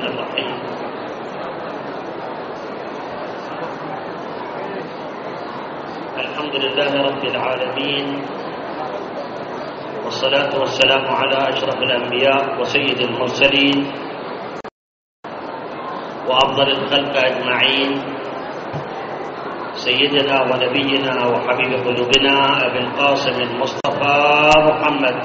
الرحيم. الحمد لله رب العالمين، والصلاة والسلام على أشرف الأنبياء وسيد المرسلين وأفضل الخلق أجمعين، سيدنا ونبينا وحبيب قلوبنا أبي القاسم المصطفى محمد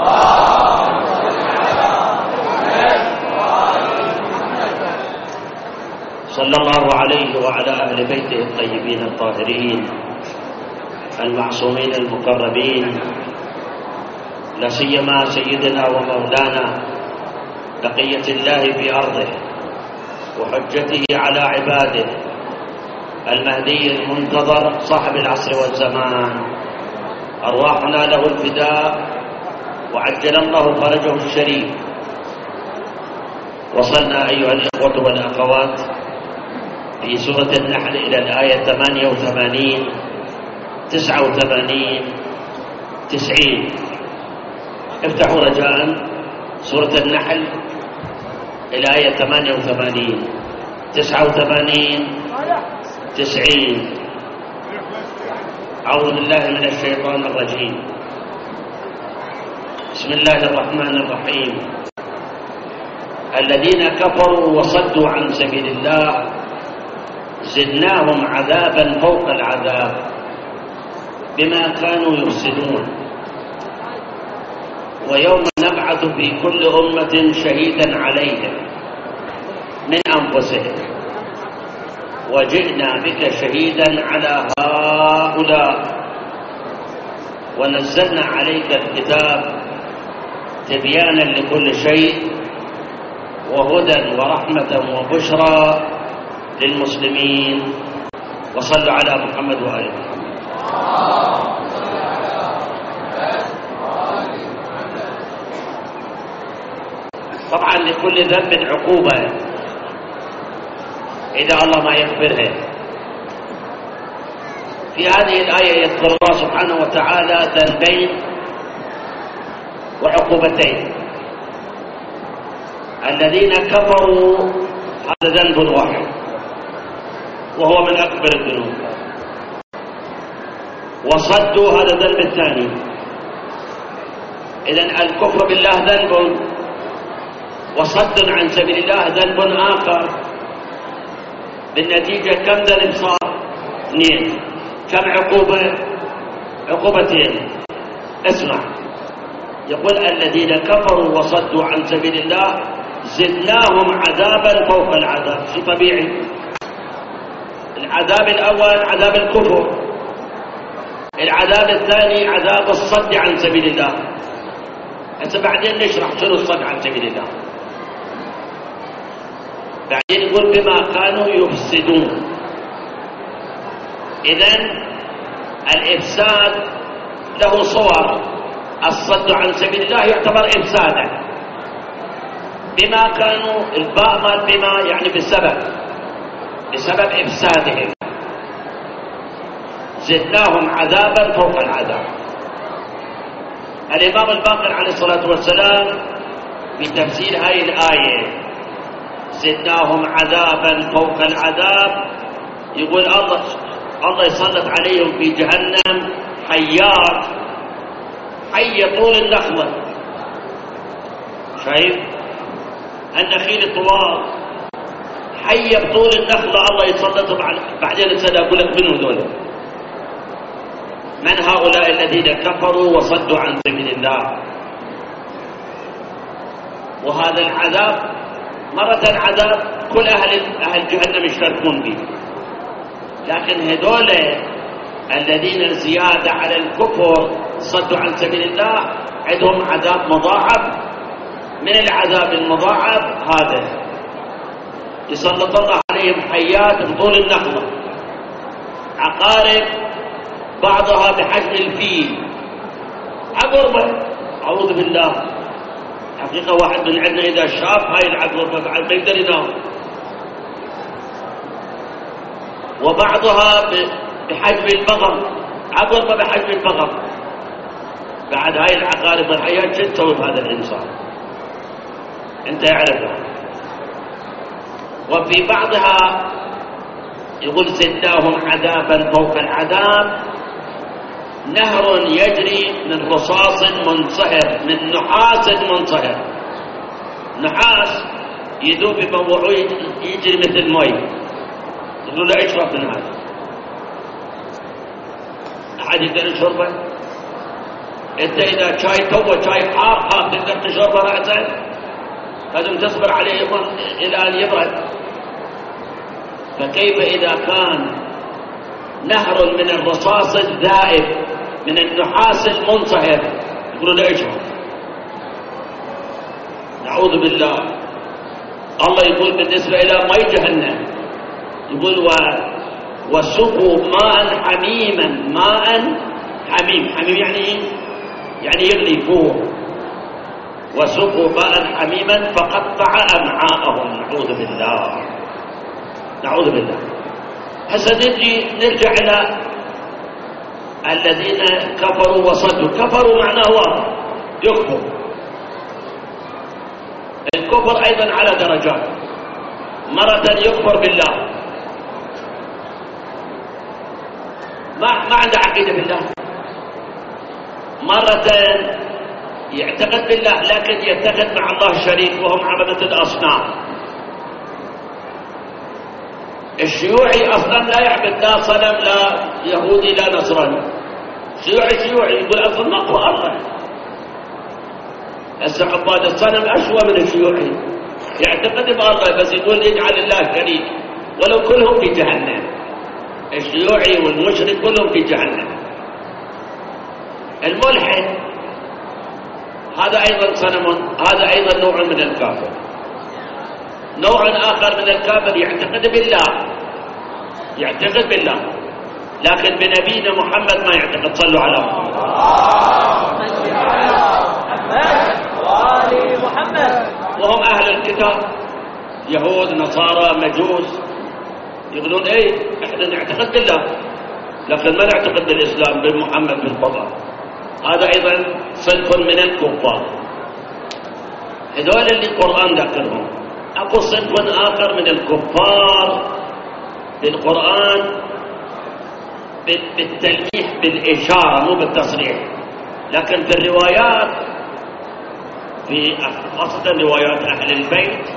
صلى الله عليه وعلى أهل بيته الطيبين الطاهرين المعصومين المقربين، لا سيما سيدنا ومولانا بقية الله في أرضه وحجته على عباده المهدي المنتظر صاحب العصر والزمان، أرواحنا له الفداء وعجل الله فرجه الشريف. وصلنا أيها الإخوة والأخوات في سورة النحل إلى الآية 88 89 90. افتحوا رجاء سورة النحل إلى آية 88 89 90. أعوذ بالله من الشيطان الرجيم. بسم الله الرحمن الرحيم. الذين كفروا وصدوا عن سبيل الله زدناهم عذابا فوق العذاب بما كانوا يفسدون، ويوم نبعث في كل أمة شهيدا عليهم من أنفسهم وجئنا بك شهيدا على هؤلاء ونزلنا عليك الكتاب تبيانا لكل شيء وهدى ورحمة وبشرى للمسلمين. وصلوا على محمد وآله محمد. طبعا لكل ذنب عقوبة إذا الله ما يغفرها. في هذه الآية يذكر الله سبحانه وتعالى ذنبين وعقوبتين. الذين كفروا هذا ذنب واحد وهو من أكبر الذنوب، وصدوا هذا الذنب الثاني. إذن الكفر بالله ذنب، وصد عن سبيل الله ذنب آخر. بالنتيجة كم ذنب صار؟ 2. كم عقوبة؟ عقوبتين. اسمع، يقول الذين كفروا وصدوا عن سبيل الله زدناهم عذابا فوق العذاب. شيء طبيعي. العذاب الأول عذاب الكفر، العذاب الثاني عذاب الصد عن سبيل الله. هسه بعدين نشرح شنو الصد عن سبيل الله. بعدين يقول بما كانوا يفسدون. إذن الإفساد له صور. الصد عن سبيل الله يعتبر إفسادا. بما كانوا، الباء مال بما يعني بسبب إفسادهم زدناهم عذابا فوق العذاب. الإمام الباقر عليه الصلاة والسلام في تفسير هاي الآية زدناهم عذابا فوق العذاب يقول الله يسلط عليهم في جهنم حيات، حي طول النخلة. شايف النخيل طوال، حي بطول النخلة الله يسلطهم بعدين أقول لك من هذول؟ من هؤلاء الذين كفروا وصدوا عن سبيل الله؟ وهذا العذاب مرة عذاب كل أهل جهنم يشتركون به، لكن هذول الذين زيادة على الكفر صدوا عن سبيل الله عندهم عذاب مضاعف. من العذاب المضاعف هذا يسلط الله عليهم حيات بطول النخلة، عقارب بعضها بحجم الفيل، عقربة أعوذ بالله. حقيقة واحد من عندنا إذا شاف هاي العقربة بعد ما يقدر ينام. وبعضها بحجم البغل، عقربة بحجم البغل. بعد هاي العقارب والحيات شو تسوي بهذا الإنسان؟ أنت يعرفها. وفي بعضها يقول زدناهم عذابا فوق العذاب، نهر يجري من رصاص منصهر، من نحاس منصهر. نحاس يذوب بموعه يجري مثل مي، يقولوا له اشرب من هذا. أحد يقدر يشربه؟ انت اذا شاي توه شاي حار تقدر تشربه رأسا؟ لازم تصبر عليه الى ان يبرد. فكيف اذا كان نهر من الرصاص الذائب من النحاس المنصهر يقولوا له اشرب؟ نعوذ بالله. الله يقول بالنسبة إلى ماء جهنم، يقول وسقوا ماء حميما، ماء حميم. حميم يعني ايه؟ يعني يغلي فوق. وسقوا ماء حميما فقطع أمعاءهم. نعوذ بالله، نعوذ بالله. هسه نرجع إلى الذين كفروا وصدوا. كفروا معناه يكفر. الكفر أيضا على درجات. مرة يكفر بالله، ما عنده عقيدة بالله. مرة يعتقد بالله لكن يتخذ مع الله شريك وهم عبدة الأصنام. الشيوعي أصلا لا يعبد لا صنم لا يهودي لا نصراني. شيوعي يقول أصلا مقوى الله. هسه عباد الصنم أشوى من الشيوعي، يعتقد بالله بس يقول يجعل الله شريك، ولو كلهم في جهنم. الشيوعي والمشرك كلهم في جهنم. الملحد هذا أيضا صنم، هذا أيضا نوع من الكافر. نوع آخر من الكافر يعتقد بالله، يعتقد بالله لكن بنبينا محمد ما يعتقد. صلوا على محمد. وهم أهل الكتاب، يهود نصارى مجوس، يقولون ايه احنا نعتقد بالله لكن ما نعتقد بالإسلام بمحمد بالقرآن. هذا أيضا صنف من الكفار. هذول اللي القرآن ذكرهم. أكو صنف آخر من الكفار بالقرآن بالتلميح بالإشارة مو بالتصريح، لكن في الروايات، في خاصة روايات أهل البيت،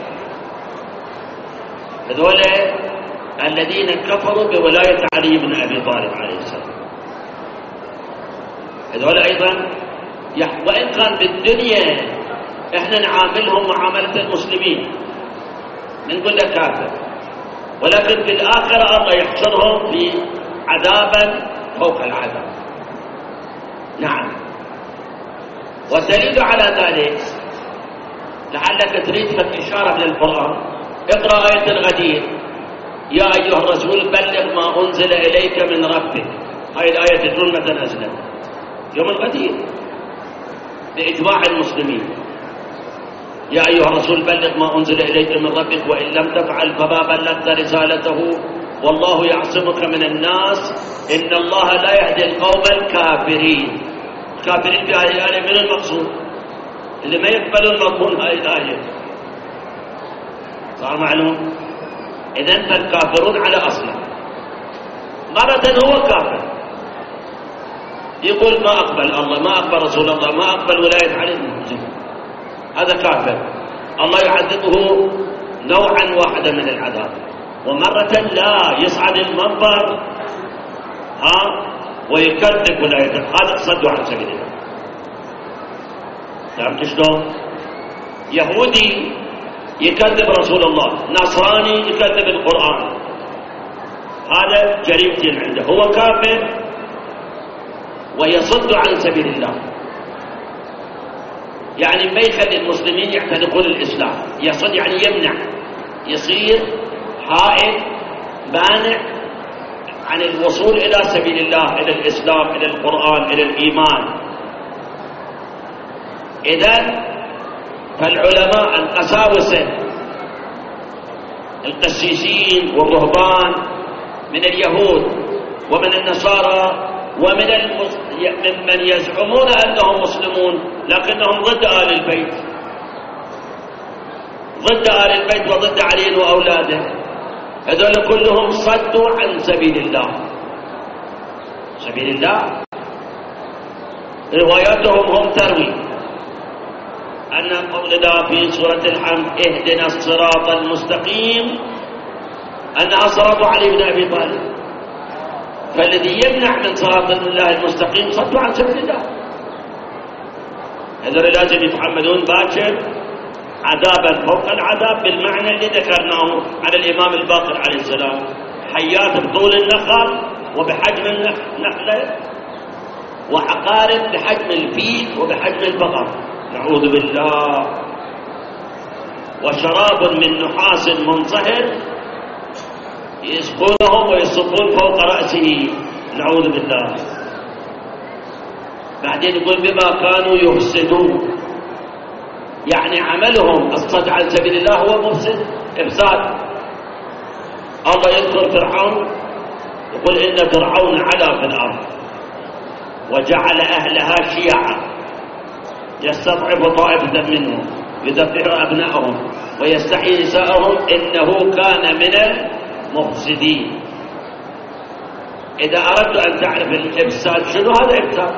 هذول الذين كفروا بولاية علي بن أبي طالب عليه السلام. هذول أيضا وإن كان بالدنيا إحنا نعاملهم معاملة المسلمين، نقول له كافر، ولكن في الآخرة الله يحشرهم في عذابا فوق العذاب. نعم. والدليل على ذلك لعلك تريد لك إشارة من القرآن. اقرأ آية الغدير: يا أيها الرسول بلغ ما أنزل إليك من ربك. هاي الآية تدل متى نزلت؟ يوم الغدير بإجماع المسلمين. يا أيها الرسول بلغ ما أنزل إليك من ربك وإن لم تفعل فما بلغت رسالته والله يعصمك من الناس إن الله لا يهدي القوم الكافرين. الكافرين في هذه الآية من المقصود؟ اللي ما يقبلون مضمون هذه الآية. صار معلوم؟ إذن فالكافرون على أصله. مرة هو كافر يقول ما أقبل الله، ما أقبل رسول الله، ما أقبل ولاية علي، هذا كافر. الله يعذبه نوعا واحدا من العذاب. ومرة لا يصعد المنبر ويكذب ولاية، هذا صدوا عن سبيل الله. فهمت شلون؟ يهودي يكذب رسول الله، نصراني يكذب القرآن، هذا جريمتين عنده، هو كافر ويصد عن سبيل الله. يعني ما يخلي المسلمين يعتنقون الإسلام، يصد يعني يمنع، يصير حائل مانع عن الوصول إلى سبيل الله، إلى الإسلام، إلى القرآن، إلى الإيمان. إذن فالعلماء القساوسة القسيسين والرهبان من اليهود ومن النصارى ومن ممن يزعمون أنهم مسلمون لكنهم ضد آل البيت، ضد آل البيت وضد علي وأولاده، هذول كلهم صدوا عن سبيل الله. سبيل الله رواياتهم هم تروي أن قولنا في سورة الحمد اهدنا الصراط المستقيم أنها صراط علي بن أبي طالب، فالذي يمنع من صراط الله المستقيم صدوا عن سبيل الله. هذول لازم يتحملون باكر عذابا فوق العذاب بالمعنى اللي ذكرناه على الإمام الباقر عليه السلام، حيات بطول النخل وبحجم النخلة، وعقارب بحجم الفيل وبحجم البقر، نعوذ بالله، وشراب من نحاس منصهر يسقونهم ويصبون فوق رأسه، نعوذ بالله. بعدين يقول بما كانوا يفسدون، يعني عملهم الصد عن سبيل الله هو مفسد، إفساد. الله يذكر فرعون يقول إن فرعون علا في الأرض وجعل أهلها شيعا يستضعف طائفة منهم يذبح أبنائهم ويستحيي نساءهم إنه كان من المفسدين. إذا أردت أن تعرف الإفساد شنو هذا إفساد؟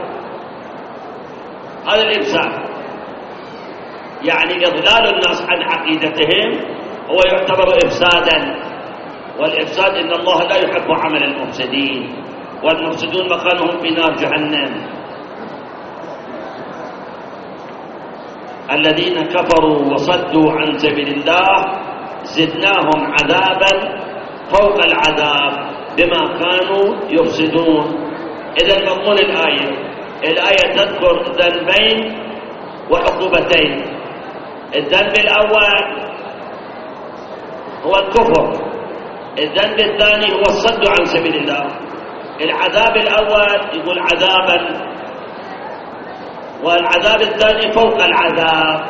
هذا الإفساد يعني إضلال الناس عن عقيدتهم هو يعتبر إفسادا، والإفساد إن الله لا يحب عمل المفسدين، والمفسدون مكانهم في نار جهنم. الذين كفروا وصدوا عن سبيل الله زدناهم عذابا فوق العذاب بما كانوا يفسدون. إذا مضمون الآية تذكر ذنبين وعقوبتين. الذنب الأول هو الكفر، الذنب الثاني هو الصد عن سبيل الله. العذاب الأول يقول عذابا، والعذاب الثاني فوق العذاب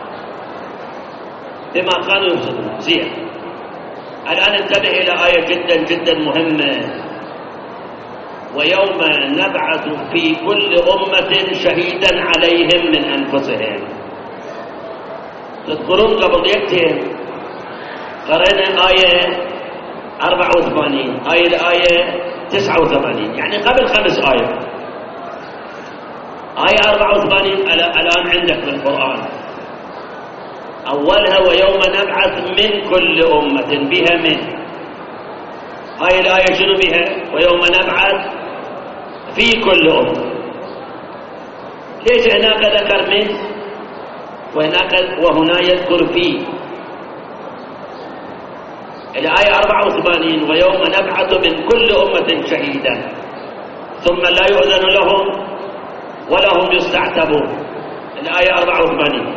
بما كانوا يفسدون. زين، الآن انتبه إلى آية جدا جدا مهمة: ويوم نبعث في كل أمة شهيدا عليهم من أنفسهم. تذكرون قبل دقيقتين قرأنا آية 84 الآية 89، يعني قبل 5 آيات. آية 84 الآن عندك في القرآن، أولها ويوم نبعث من كل أمة، بها من. هاي الآية شنو بها؟ ويوم نبعث في كل أمة. ليش هناك ذكر من وهنا يذكر في؟ الآية 84 ويوم نبعث من كل أمة شهيدا ثم لا يؤذن لهم ولا هم يستعتبون. الآية 84.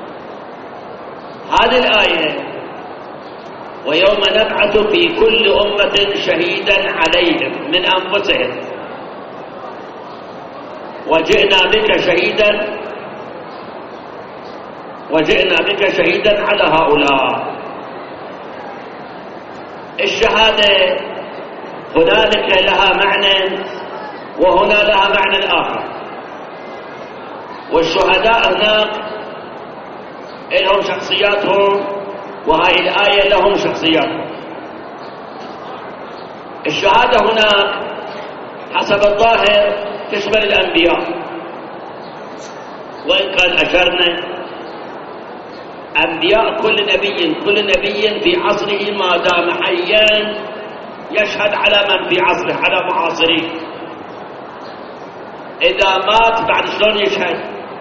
هذه الآية ويوم نبعث في كل أمة شهيدا عليهم من أنفسهم وجئنا بك شهيدا على هؤلاء. الشهادة هنالك لها معنى وهنا لها معنى آخر، والشهداء هناك لهم شخصياتهم وهاي الآية لهم شخصياتهم. الشهادة هناك حسب الظاهر تشمل الأنبياء، وإن كان أشرنا أنبياء كل نبي في عصره ما دام حيا يشهد على من في عصره، على معاصريه. إذا مات بعد شلون يشهد؟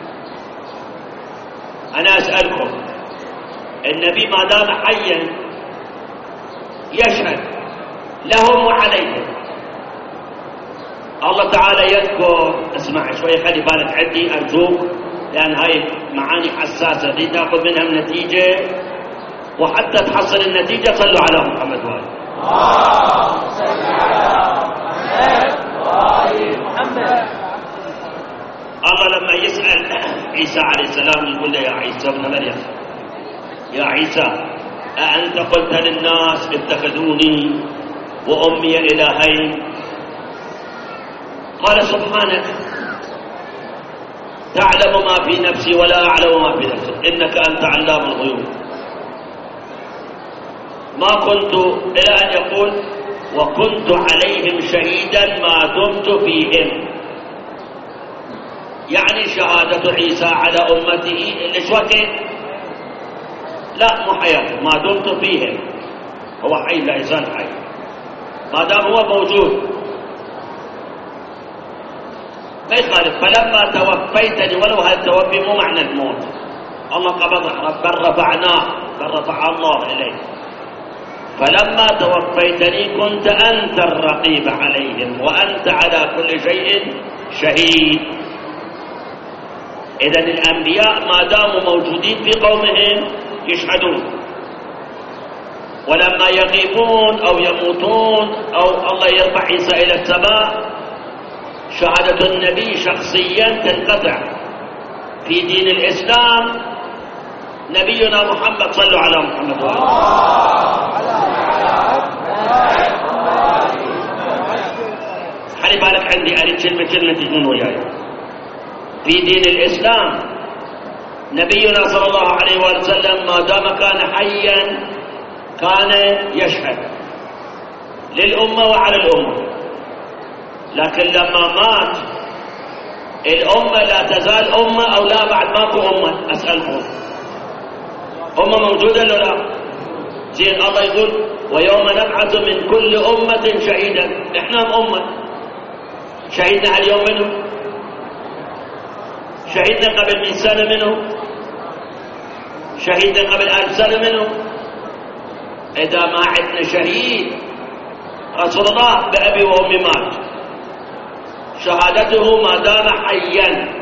أنا أسألكم، النبي ما دام حيا يشهد لهم وعليهم. الله تعالى يذكر، اسمع شوي خلي بالك عندي أرجوك، لأن هاي معاني حساسة دي تأخذ منها النتيجة، وحتى تحصل النتيجة صلوا على محمد وآله. صل على محمد. الله لما يسأل عيسى عليه السلام يقول له يا عيسى ابن مريم، يا عيسى أأنت قلت للناس اتخذوني وأمي إلهين؟ قال سبحانك تعلم ما في نفسي ولا أعلم ما في نفسك إنك أنت علام الغيوب. ما كنت إلى أن يقول وكنت عليهم شهيدا ما دمت فيهم، يعني شهادة عيسى على أمته ليش وقت؟ لا، مو حياة، ما دمت فيهم، هو حي لا يزال حي ما دام هو موجود، ما يخالف. فلما توفيتني، ولو هذا التوفي مو معنى الموت، الله قبضه بل رفعناه، بل رفع الله إليه. فلما توفيتني كنت أنت الرقيب عليهم وأنت على كل شيء شهيد. إذن الأنبياء ما داموا موجودين في قومهم يشهدون، ولما يغيبون أو يموتون أو الله يرفع عيسى إلى السماء شهادة النبي شخصيا تنقطع. في دين الإسلام نبينا محمد، صلوا على محمد خلي بالك عندي أريد كلمة تجنون وياي. في دين الإسلام نبينا صلى الله عليه وسلم ما دام كان حيا كان يشهد للأمة وعلى الأمة، لكن لما مات الأمة لا تزال أمة أو لا بعد ماكو أمة؟ أسألكم، أمة موجودة ولا لا؟ زين الله يقول ويوم نبعث من كل أمة شهيدا، إحنا أمة، شهيدنا اليوم منه، شهيدنا قبل 100 سنة منه، شهيدنا قبل 1000 سنة منه. إذا ما عندنا شهيد رسول الله بأبي وأمي مات، شهادته ما دام حيا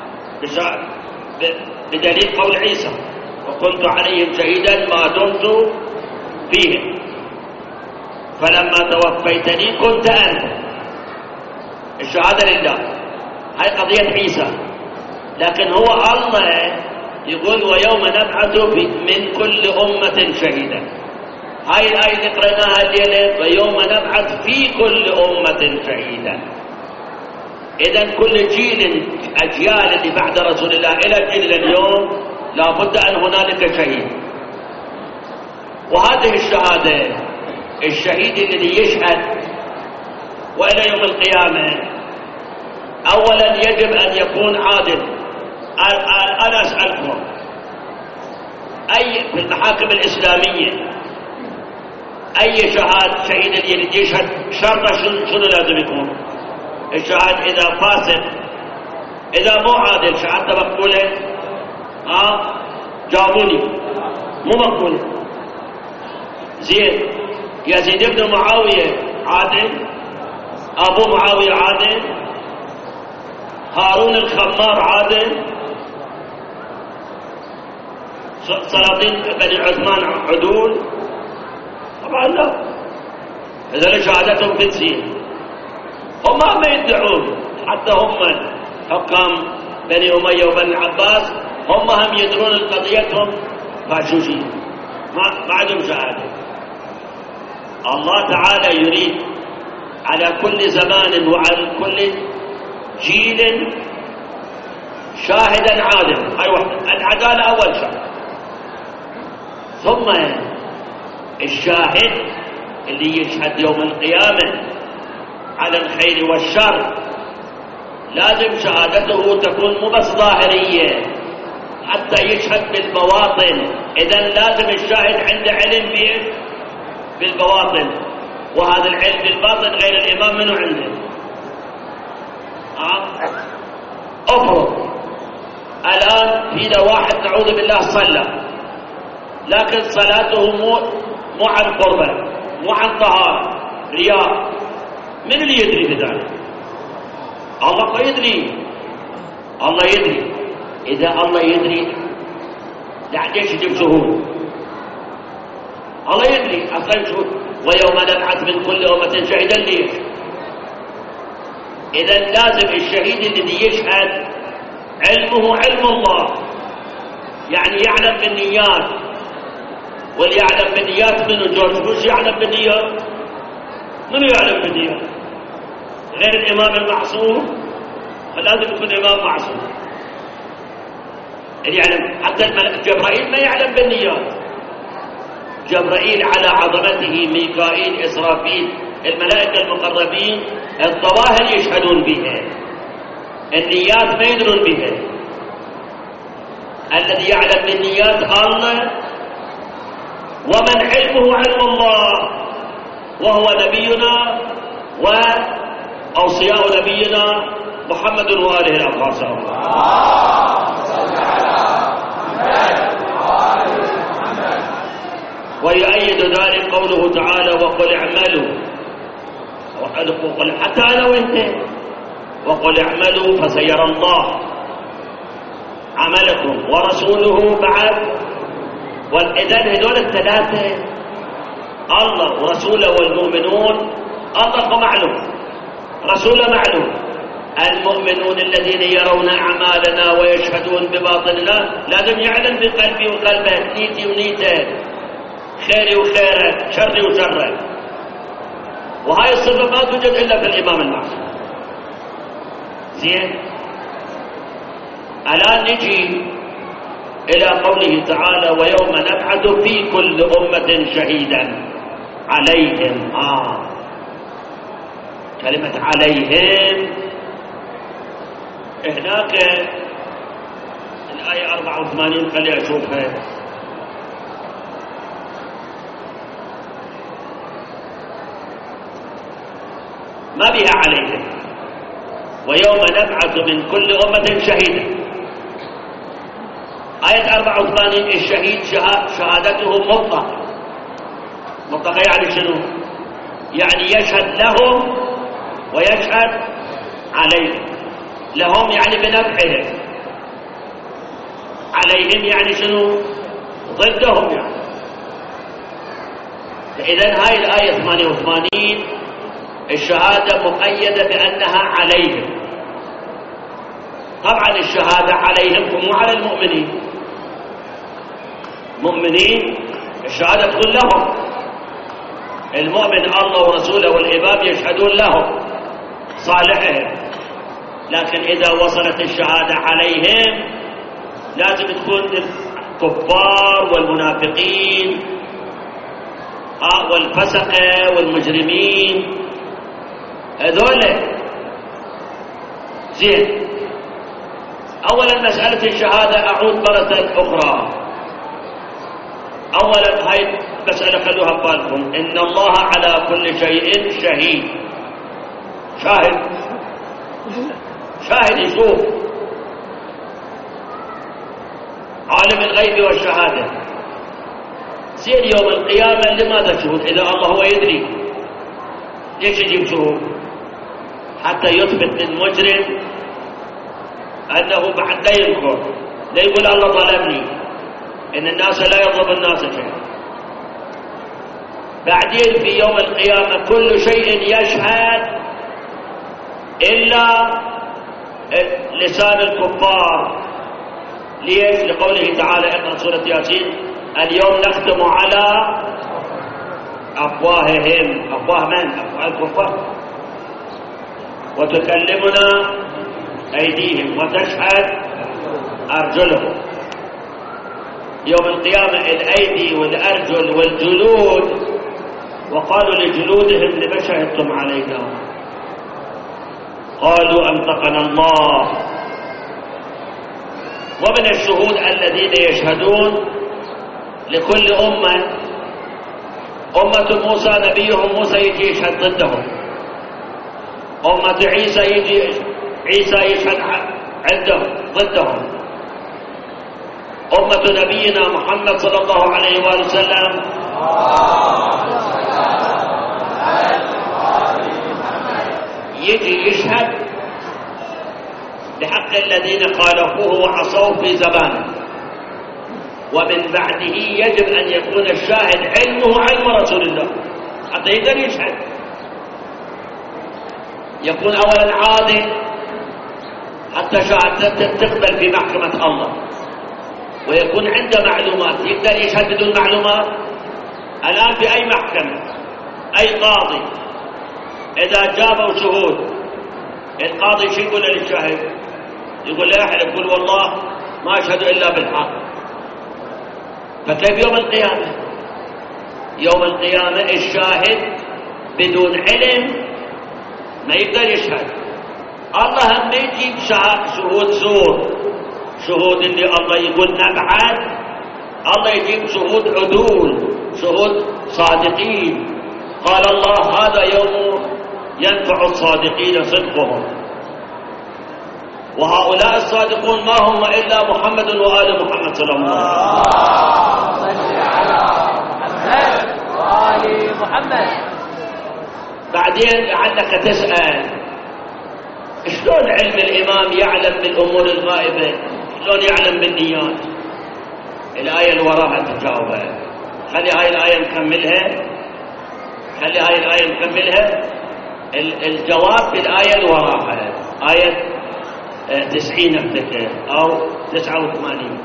بدليل قول عيسى وكنت عليهم شهيدا ما دمت فيهم. فلما توفيتني كنت أنت، الشهادة لله، هاي قضية عيسى. لكن هو الله يقول ويوم نبعث من كل أمة شهيدا. هاي الآية اللي قرأناها الليلة ويوم نبعث في كل أمة شهيدا. إذن كل جيل، أجيال اللي بعد رسول الله إلى جيل اليوم لابد أن هنالك شهيد. وهذه الشهادة، الشهيد الذي يشهد وإلى يوم القيامة أولا يجب أن يكون عادل. أنا أسألكم، أي في المحاكم الإسلامية أي شهيد اللي يشهد شرطه شنو لازم يكون؟ الشهاد إذا فاسد، إذا مو عادل شهادته مقبولة؟ جاوبوني، مو مقبولة. زين، يزيد بن معاوية عادل؟ أبو معاوية عادل؟ هارون الخمار عادل؟ سلاطين بني عثمان عدول؟ طبعا لا. إذا شهادتهم فنسية. هم ما يدعون، حتى هم حكام بني أمية وبني العباس هم يدرون قضيتهم فاشوشية، ما عندهم شهادة. الله تعالى يريد على كل زمان وعلى كل جيل شاهدا عادل. هاي واحدة، العدالة أول شيء. ثم الشاهد اللي يشهد يوم القيامة على الخير والشر لازم شهادته تكون مو بس ظاهرية، حتى يشهد بالبواطن. إذن لازم الشاهد عنده علم بالبواطن، وهذا العلم بالباطن غير الإمام منه عنده. أفرض الآن فينا واحد نعوذ بالله صلى، لكن صلاته مو عن قربة، مو عن طهارة، رياء. من اللي يدري بذلك؟ الله يدري، الله يدري. إذا الله يدري ليش يجيب شهود؟ الله يدري أصلا شهود. ويوم نبعث من كل أمة شهيدا ليش؟ إذا لازم الشهيد الذي يشهد علمه علم الله، يعني يعلم بالنيات. واللي يعلم بالنيات منه جورج بوش يعلم بالنيات؟ منو يعلم بالنيات؟ غير الإمام المعصوم؟ فلازم يكون إمام معصوم اللي يعلم. حتى الملك جبرائيل ما يعلم بالنيات، جبرائيل على عظمته، ميكائيل، إسرافيل، الملائكة المقربين، الظواهر يشهدون بها، النيات ما يدرون بها. الذي يعلم بالنيات الله، ومن علمه علم الله، وهو نبينا وأوصياء نبينا محمد وآله الأطهار صلى الله عليه وسلم. ويؤيد ذلك قوله تعالى: وقل اعملوا، حتى أنا وإنت، وقل اعملوا فسيرى الله عملكم ورسوله بعد. والإذن هذول الثلاثة، الله ورسوله والمؤمنون، الله معلوم، رسوله معلوم. المؤمنون الذين يرون أعمالنا ويشهدون بباطننا لازم يعلم بقلبي وقلبك، نيتي ونيتك، خيري وخيرك، شري وشرك. وهاي الصفة ما توجد إلا في الإمام المعصوم. زين، الآن نجي إلى قوله تعالى: ويوم نبعث في كل أمة شهيدا عليهم. كلمة عليهم هناك الآية 84، خلي أشوفها. ما بها عليهم. ويوم نبعث من كل أمة شهيدا. آية 84 الشهيد شهادته مطلقة. مطلقة يعني شنو؟ يعني يشهد لهم ويشهد عليهم. لهم يعني بنفعهم، عليهم يعني شنو؟ ضدهم يعني. إذن هاي الآية 88 الشهادة مقيدة بأنها عليهم. طبعا الشهادة عليهم ومو على المؤمنين. مؤمنين الشهادة تكون لهم، المؤمن الله ورسوله والعباد يشهدون لهم صالحهم. لكن إذا وصلت الشهادة عليهم لازم تكون الكفار والمنافقين والفسقة والمجرمين هذول. زين، أولا مسألة الشهادة أعود مرة أخرى. أولا هاي مسألة خلوها ببالكم، إن الله على كل شيء شهيد. شاهد يشوف، عالم الغيب والشهادة. زين، يوم القيامة لماذا شهود؟ إذا الله هو يدري ليش يجيب شهود؟ حتى يثبت للمجرم أنه بعد لا ينكر، لا يقول الله ظلمني، إن الناس لا يظلم الناس شيئا. بعدين في يوم القيامة كل شيء يشهد إلا لسان الكفار. ليش؟ لقوله تعالى: اقرأ سورة ياسين: اليوم نختم على أفواههم. أفواه من؟ أفواه الكفار. وتكلمنا أيديهم وتشهد أرجلهم. يوم القيامة الأيدي والأرجل والجلود، وقالوا لجلودهم: لما شهدتم علينا؟ قالوا: أنطقنا الله. ومن الشهود الذين يشهدون لكل أمة، أمة موسى نبيهم موسى يجي يشهد ضدهم، أمة عيسى يجي عيسى يشهد عندهم ضدهم، أمة نبينا محمد صلى الله عليه وآله وسلم يجي يشهد بحق الذين خالفوه وعصوه في زمانه. ومن بعده يجب أن يكون الشاهد علمه علم رسول الله حتى يقدر يشهد. يكون أولا عادل حتى شهادته تقبل في محكمة الله، ويكون عنده معلومات. يقدر يشهد بدون معلومات؟ الآن في أي محكمة أي قاضي إذا جابوا شهود، القاضي شو يقول للشاهد؟ يقول له أحد يقول: والله ما أشهد إلا بالحق. فكيف يوم القيامة؟ يوم القيامة الشاهد بدون علم ما يقدر يشهد. الله هم يجيب شهود زور، شهود اللي الله يقول نبعد، الله يجيب شهود عدول، شهود صادقين. قال الله هذا يوم ينفع الصادقين صدقهم. وهؤلاء الصادقون ما هم إلا محمد وآل محمد صلى الله عليه وسلم. صل على محمد وآل محمد. بعدين لعلك تسأل شلون علم الإمام يعلم بالأمور الغائبة؟ شلون يعلم بالنيات؟ الآية اللي وراها تجاوبها. خلي هاي الآية نكملها، خلي هاي الآية نكملها. الجواب بالآية اللي وراها، آية 90 افتكر أو 89.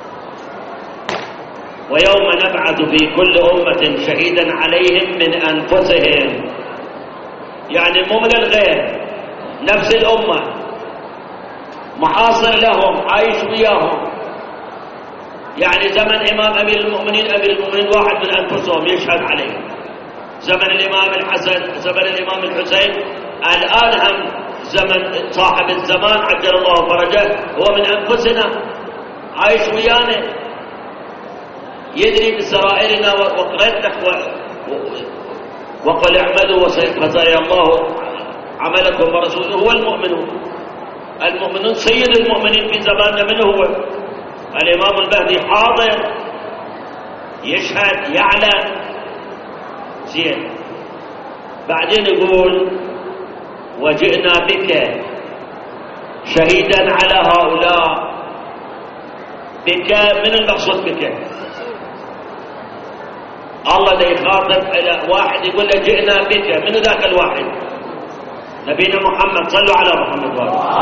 ويوم نبعث في كل أمة شهيدا عليهم من أنفسهم، يعني مو من الغير، نفس الأمة محاصر لهم عايش وياهم. يعني زمن إمام أمير المؤمنين واحد من أنفسهم يشهد عليهم. زمن الإمام الحسن، زمن الإمام الحسين، الآن هم زمن صاحب الزمان عجل الله فرجه هو من أنفسنا عايش ويانا، يدري بسرائرنا. وقرأت لك وقل اعملوا فسيرى الله عملكم ورسوله هو المؤمنون سيد المؤمنين في زماننا. من هو؟ الإمام المهدي حاضر يشهد يعلم. زين. بعدين يقول وجئنا بك شهيدا على هؤلاء. بك من المقصود بك؟ الله ده يخاطب على واحد يقول له جئنا بك، من ذاك الواحد؟ نبينا محمد. صلوا على محمد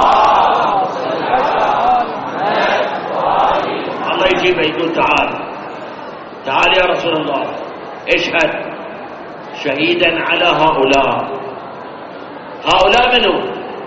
الله يجيبه يقول تعال يا رسول الله اشهد شهيدا على هؤلاء. هؤلاء منهم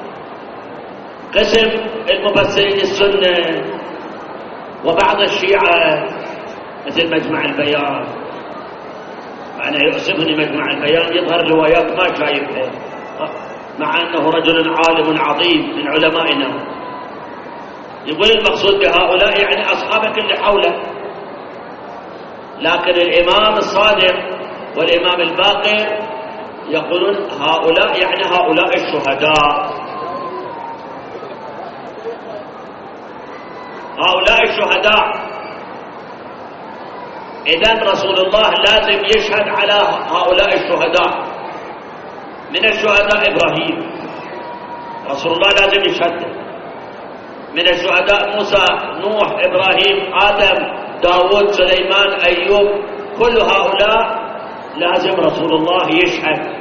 قسم المفسرين السنة وبعض الشيعة مثل مجمع البيان. أنا يؤسفني مجمع البيان يظهر روايات ما شايفها، مع أنه رجل عالم عظيم من علمائنا. يقول المقصود بهؤلاء يعني أصحابك اللي حوله. لكن الإمام الصادق والإمام الباقر يقولون هؤلاء يعني هؤلاء الشهداء. هؤلاء الشهداء. إذن رسول الله لازم يشهد على هؤلاء الشهداء. من الشهداء إبراهيم، رسول الله لازم يشهد. من الشهداء موسى، نوح، إبراهيم، آدم، داود، سليمان، أيوب، كل هؤلاء لازم رسول الله يشهد.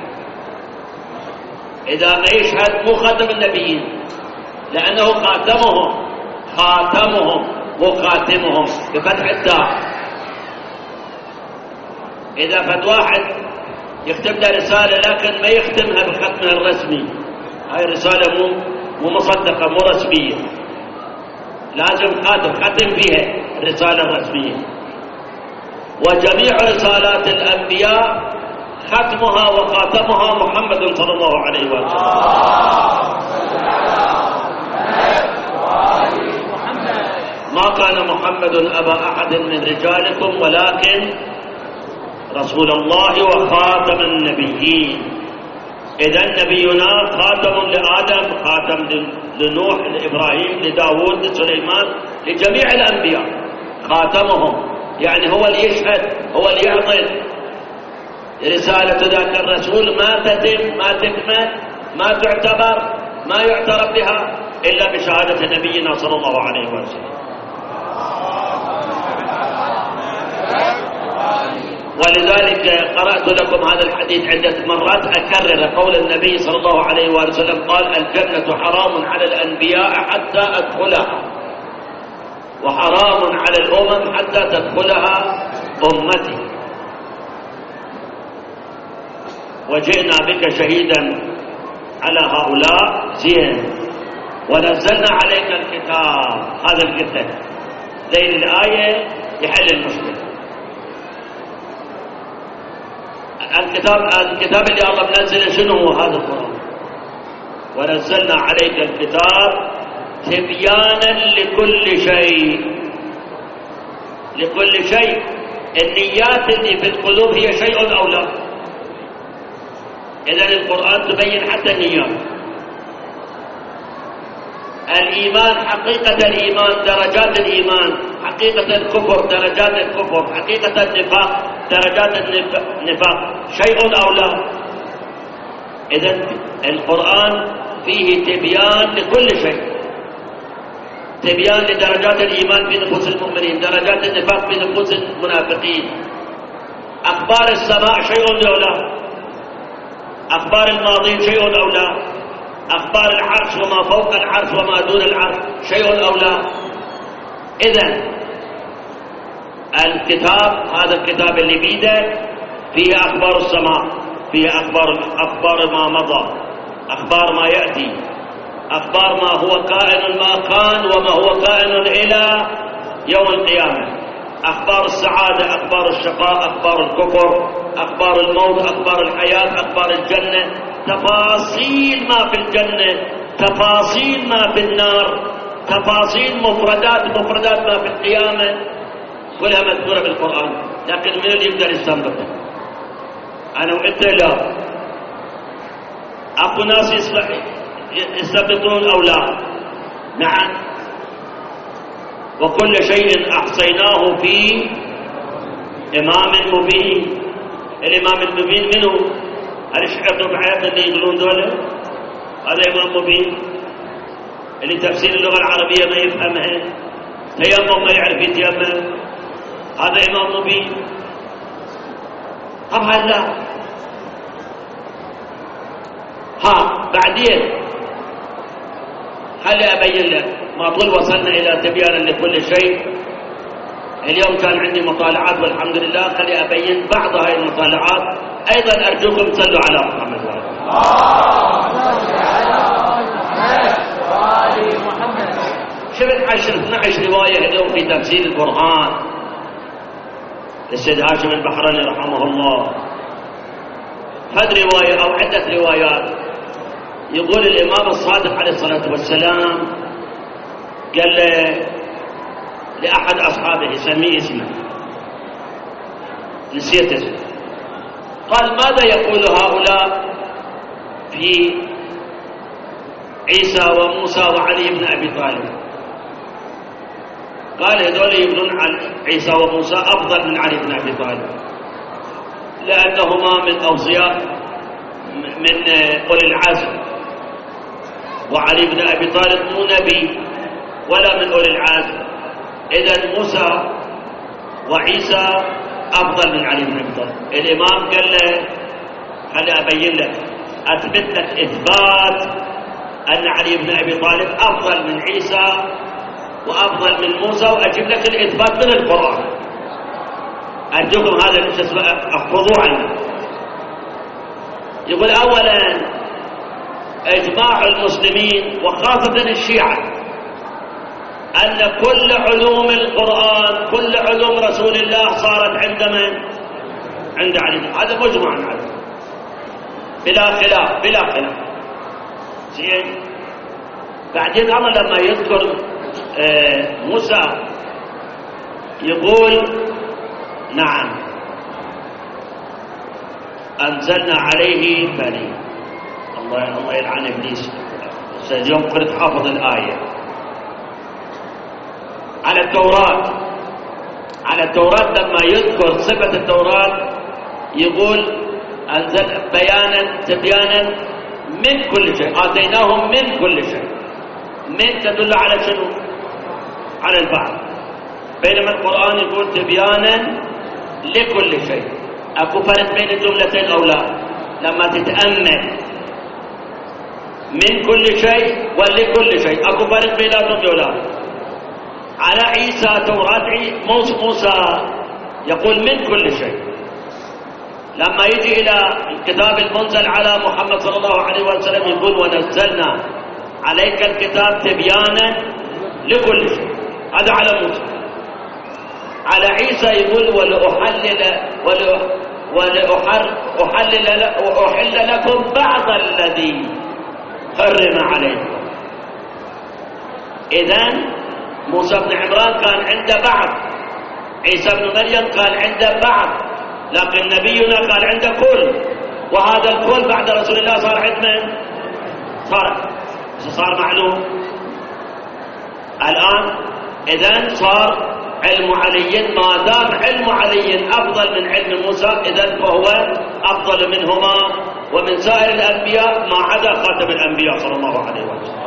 إذا ما يشهد مو خاتم النبيين، لأنه خاتمهم مو خاتمهم بفتح التاء. إذا فد واحد يكتب له رسالة لكن ما يختمها بختمها الرسمي، هاي رسالة مو مصدقة مو رسمية، لازم ختم فيها الرسالة الرسمية. وجميع رسالات الأنبياء ختمها وخاتمها محمد صلى الله عليه وسلم. ما كان محمد أبا أحد من رجالكم ولكن رسول الله وخاتم النبيين. إذا نبينا خاتم لآدم، خاتم لنوح، لإبراهيم، لداود، لسليمان، لجميع الأنبياء خاتمهم. يعني هو اللي يشهد، هو اللي يعطي رسالة ذاك الرسول. ما تتم، ما تكمل، ما تعتبر، ما يعترف بها إلا بشهادة نبينا صلى الله عليه وسلم. ولذلك قرأت لكم هذا الحديث عدة مرات أكرر قول النبي صلى الله عليه وسلم قال الجنة حرام على الأنبياء حتى أدخلها، وحرام على الأمم حتى تدخلها أمتي. وجئنا بك شهيدا على هؤلاء. زين. ونزلنا عليك الكتاب. هذا الكتاب ذيل الآية يحل المشكلة. الكتاب اللي الله منزله شنو هو؟ هذا القرآن. ونزلنا عليك الكتاب تبيانا لكل شيء. لكل شيء. النيات اللي في القلوب هي شيء أو لا؟ إذن القرآن تبين حتى النيات. الإيمان، حقيقة الإيمان، درجات الإيمان، حقيقة الكفر، درجات الكفر، حقيقة النفاق، درجات النفاق، شيء أو لا؟ إذن القرآن فيه تبيان لكل شيء. تبيان لدرجات الإيمان في نفوس المؤمنين، درجات النفاق في نفوس المنافقين. أخبار السماء شيء أو لا؟ أخبار الماضي شيء أو لا؟ أخبار العرش وما فوق العرش وما دون العرش شيء أو لا؟ إذن الكتاب، هذا الكتاب اللي بيدك فيه أخبار السماء، فيه أخبار ما مضى، أخبار ما يأتي، أخبار ما هو كائن ما كان وما هو كائن إلى يوم القيامة، أخبار السعادة، أخبار الشقاء، أخبار الكفر، أخبار الموت، أخبار الحياة، أخبار الجنة، تفاصيل ما في الجنة، تفاصيل ما في النار، تفاصيل مفردات ما في القيامة، كلها مذكورة بالقرآن. لكن من اللي يقدر يستنبط؟ أنا وأنت لا. أكو ناس يستنبطون أو لا؟ نعم. وكل شيء أحصيناه في إمام مبين. الإمام المبين منه؟ هل شعرتوا بحياة اللي يقولون دولة؟ هذا إمام مبين اللي تفسير اللغة العربية ما يفهمها، تيمم ما يعرف يتيمم، هذا إمام مبين؟ طبعا لا. بعدين خلي أبين لك. ما طول وصلنا إلى تبيان لكل شيء. اليوم كان عندي مطالعات والحمد لله، خلي أبين بعض هاي المطالعات. أيضا أرجوكم تصلوا على محمد وآل محمد. شفت 12 رواية اليوم في تفسير القرآن للسيد هاشم البحراني رحمه الله. هذه رواية أو عدة روايات. يقول الإمام الصادق عليه الصلاة والسلام قال لأحد أصحابه، يسميه اسمه، نسيت اسمه، قال: ماذا يقول هؤلاء في عيسى وموسى وعلي بن أبي طالب؟ قال: هذول يقولون عن عيسى وموسى أفضل من علي بن أبي طالب، لأنهما من أوصياء من أولي العزم، وعلي بن أبي طالب مو نبي ولا من أولي العزم. إذن موسى وعيسى أفضل من علي بن أبي طالب. الإمام قال له: خلي أبين لك، أثبت لك إثبات أن علي بن أبي طالب أفضل من عيسى وأفضل من موسى، وأجيب لك الإثبات من القرآن. أرجوكم هذا احفظوه عنه. يقول: أولا إجماع المسلمين وخاصة الشيعة أن كل علوم القرآن، كل علوم رسول الله صارت عند من؟ عند علي. هذا مجمع عليه بلا خلاف، بلا خلاف. زين. بعدين الله لما يذكر موسى يقول: نعم أنزلنا عليه بني. الله يلعن إبليس، اليوم قلت حافظ الآية. على التوراة لما يذكر صفة التوراة يقول: أنزل بيانا تبيانا من كل شيء، آتيناهم من كل شيء. من تدل على شنو؟ على البعض، بينما القرآن يقول تبيانا لكل شيء. أكو فرق بين الجملتين أو لا؟ لما تتأمل من كل شيء ولكل شيء، أكو فرق بيناتهم أو لا؟ على عيسى توراة موسى يقول من كل شيء. لما يجي إلى الكتاب المنزل على محمد صلى الله عليه وسلم يقول: ونزلنا عليك الكتاب تبيانا لكل شيء. هذا على موسى. على عيسى يقول: وأحل لكم بعض الذي حرم عليكم. إذن موسى بن عمران كان عنده بعض، عيسى بن مريم كان عنده بعض، لكن نبينا كان عنده كل، وهذا الكل بعد رسول الله صار عند من؟ صار معلوم الآن. إذن صار علم علي، ما دام علم علي أفضل من علم موسى إذن فهو أفضل منهما ومن سائر الأنبياء ما عدا خاتم الأنبياء صلى الله عليه وسلم.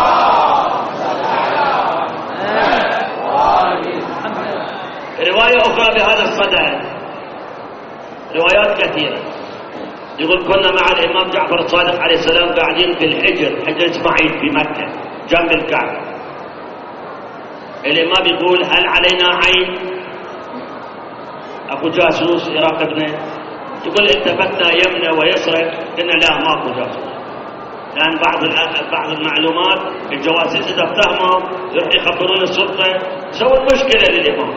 رواية أخرى بهذا الصدد، روايات كثيرة. يقول كنا مع الإمام جعفر الصادق عليه السلام قاعدين في الحجر، حجر إسماعيل في مكة جنب الكعبة. الإمام يقول هل علينا عين؟ أكو جاسوس يراقبنا؟ يقول التفتنا يمنى ويسرى، قلنا لا ماكو جاسوس، لأن بعض المعلومات الجواسيس إذا افتهموا يروح يخبرون السلطة سووا مشكلة للإمام.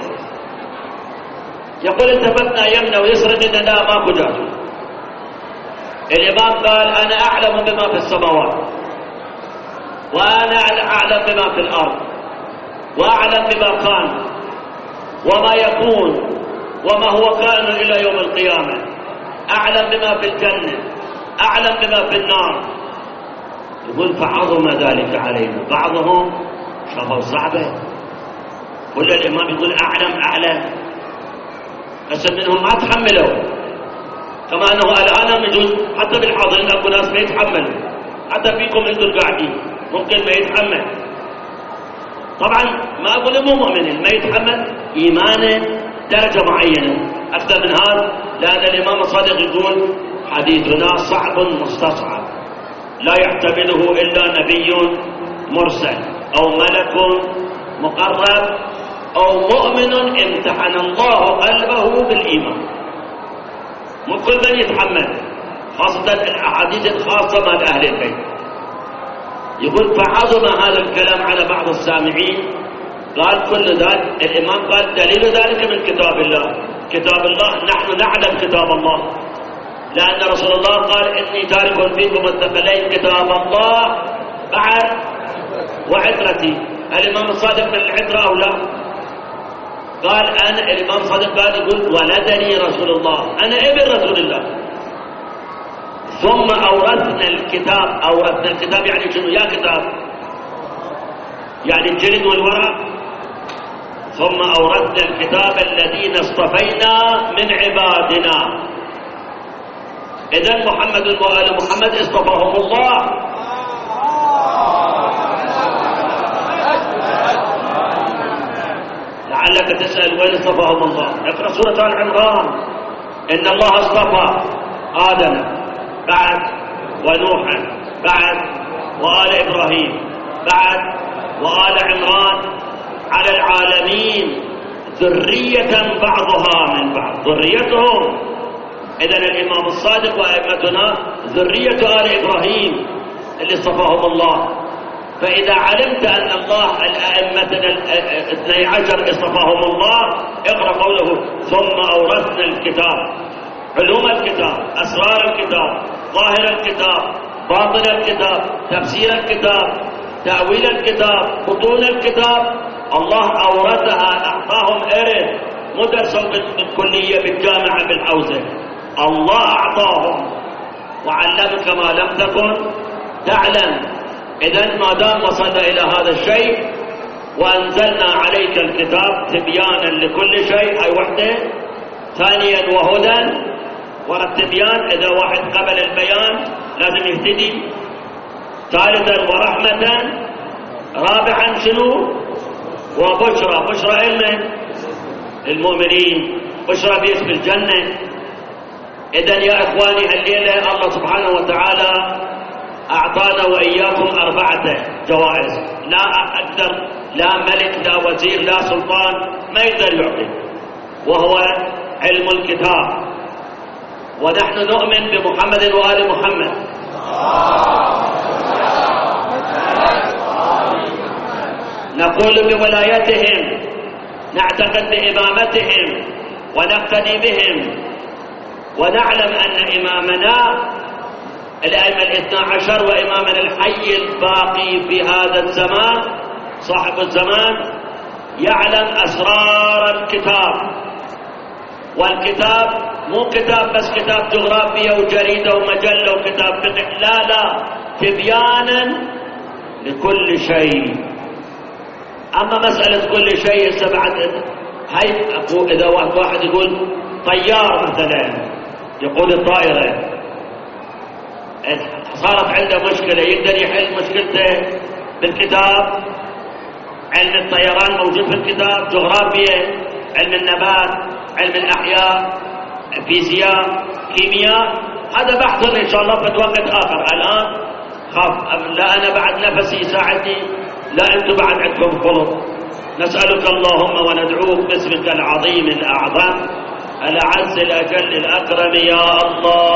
يقول التفتنا يمنى ويسرى، قلنا لا ماكو جاسوس. الإمام قال أنا أعلم بما في السماوات وأنا أعلم بما في الأرض وأعلم بما كان وما يكون وما هو كائن إلى يوم القيامة، أعلم بما في الجنة أعلم بما في النار. يقول فعظم ذلك علينا، بعضهم شافوا صعبة، كل الإمام يقول أعلم، بس منهم ما تحملوا، كما أنه الآن يجوز حتى بالحاضرين أكو ناس ما يتحملوا، حتى فيكم أنتم القاعدين ممكن ما يتحمل. طبعا ما أقول مو مؤمن، ما يتحمل إيمانه درجة معينة، أكثر من هذا لأن الإمام الصادق يقول حديثنا صعب مستصعب لا يحتمله إلا نبي مرسل أو ملك مقرب أو مؤمن امتحن الله قلبه بالإيمان. مو كل من يتحمل، خاصة الأحاديث الخاصة مع أهل البيت. يقول فعظم هذا الكلام على بعض السامعين، قال كل ذلك الإمام قال دليل ذلك من كتاب الله، كتاب الله نحن نعلم كتاب الله، لأن رسول الله قال إني تارك فيكم الثقلين كتاب الله بعد وعترتي. الإمام الصادق من العترة أو لا؟ قال أنا، الإمام الصادق قال يقول ولدني رسول الله، أنا ابن رسول الله. ثم أورثنا الكتاب، أورثنا الكتاب يعني شنو؟ يا كتاب يعني الجلد والورق. ثم أورثنا الكتاب الذين اصطفينا من عبادنا. إذن محمد وآل محمد اصطفاهم الله. لعلك تسأل وين اصطفاهم الله؟ اقرأ سورة آل عمران، إن الله اصطفى آدم بعد ونوحا بعد وآل إبراهيم بعد وآل عمران على العالمين ذرية بعضها من بعض، ذريتهم. إذن الإمام الصادق وأئمتنا ذرية آل إبراهيم اللي اصطفاهم الله. فإذا علمت أن الله الأئمة 12 اصطفاهم الله، اقرأ قوله ثم أورثنا الكتاب، علوم الكتاب، أسرار الكتاب، ظاهر الكتاب، باطن الكتاب، تفسير الكتاب، تأويل الكتاب، بطون الكتاب، الله أورثها، أعطاهم إرث، مو درسوا بالكلية بالجامعة بالحوزة، الله أعطاهم وعلمك ما لم تكن تعلم. إذن ما دام وصلنا إلى هذا الشيء وأنزلنا عليك الكتاب تبيانا لكل شيء، أي وحده. ثانيا وهدى، ورا التبيان إذا واحد قبل البيان لازم يهتدي. ثالثا ورحمة. رابعا شنو؟ وبشرى، بشرى علما المؤمنين، بشرى باسم الجنة. إذن يا إخواني الليلة الله سبحانه وتعالى أعطانا وإياكم 4 جوائز، لا أقدر، لا ملك لا وزير لا سلطان ما يقدر يعطي، وهو علم الكتاب. ونحن نؤمن بمحمد وآل محمد، نقول بولايتهم، نعتقد بإمامتهم ونقتدي بهم، ونعلم أن إمامنا الأئمة ال12 وإمامنا الحي الباقي في هذا الزمان صاحب الزمان يعلم أسرار الكتاب. والكتاب مو كتاب بس كتاب جغرافيا وجريدة ومجلة وكتاب فقه، لا، تبيانا لكل شيء. أما مسألة كل شيء سبعة هاي إذا واحد يقول طيار مثلا، يقول الطائرة صارت عنده مشكلة، يقدر يحل مشكلته بالكتاب. علم الطيران موجود في الكتاب، جغرافيا، علم النبات، علم الأحياء، فيزياء، كيمياء، هذا بحث إن شاء الله في وقت آخر. الآن خاف لا أنا بعد نفسي يساعدني، لا أنتم بعد عندكم خلط. نسألك اللهم وندعوك باسمك العظيم الأعظم الأعز الأجل الأكرم يا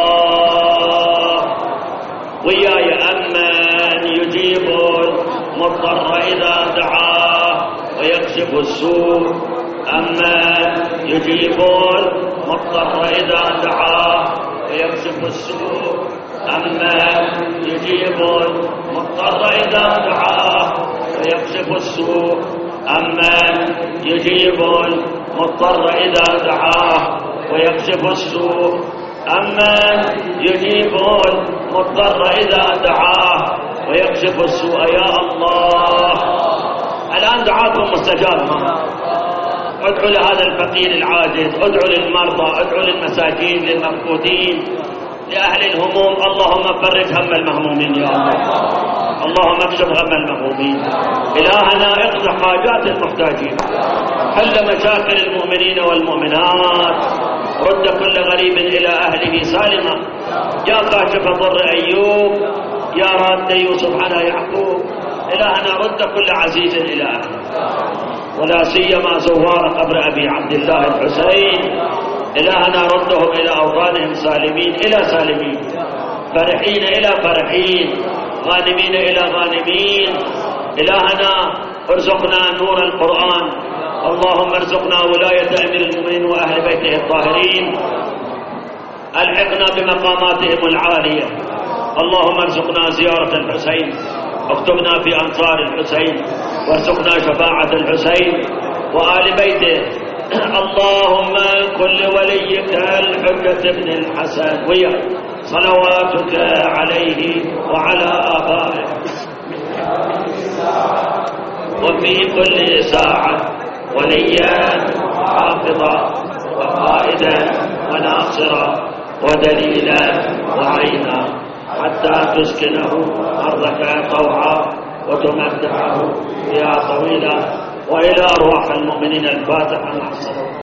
الله، وياي أمن يجيب المضطر إذا دعاه ويكشف السوء، أمن يجيب المضطر إذا دعاه ويكشف السوء، أمن يجيب المضطر إذا دعاه ويكشف السوء، أمن يجيب المضطر إذا دعاه ويكشف السوء، أمن يجيب المضطر إذا دعاه ويكشف السوء يا الله. الآن دعاكم مستجابة، ادعوا لهذا الفقير العاجز، ادعوا للمرضى، ادعوا للمساكين، للمفقودين، لأهل الهموم. اللهم فرج هم المهمومين يا الله، اللهم اكشف هم المهمومين. إلهنا اقض حاجات المحتاجين، حل مشاكل المؤمنين والمؤمنات، رد كل غريب إلى أهله سالما، يا كاشف ضر أيوب، يا راد يوسف على يعقوب. إلهنا رد كل عزيز إلى أهله، ولا سيما زوار قبر أبي عبد الله الحسين. إلهنا ردهم إلى أوطانهم سالمين إلى سالمين، فرحين إلى فرحين، غانمين إلى غانمين. إلهنا ارزقنا نور القرآن، اللهم ارزقنا ولاية أمير المؤمنين وأهل بيته الطاهرين، ألحقنا بمقاماتهم العالية. اللهم ارزقنا زيارة الحسين، اكتبنا في أنصار الحسين، وارزقنا شفاعة الحسين وآل بيته. اللهم كل وليك الحجة بن الحسن ويا صلواتك عليه وعلى آبائه وفي كل ساعة وليا حافظا وقائدا وناصرا ودليلا وعينا، حتى تسكنه أرضك طوعا وتمتعه فيها طويلا. وإلى أرواح المؤمنين الفاتحة مع الصلوات.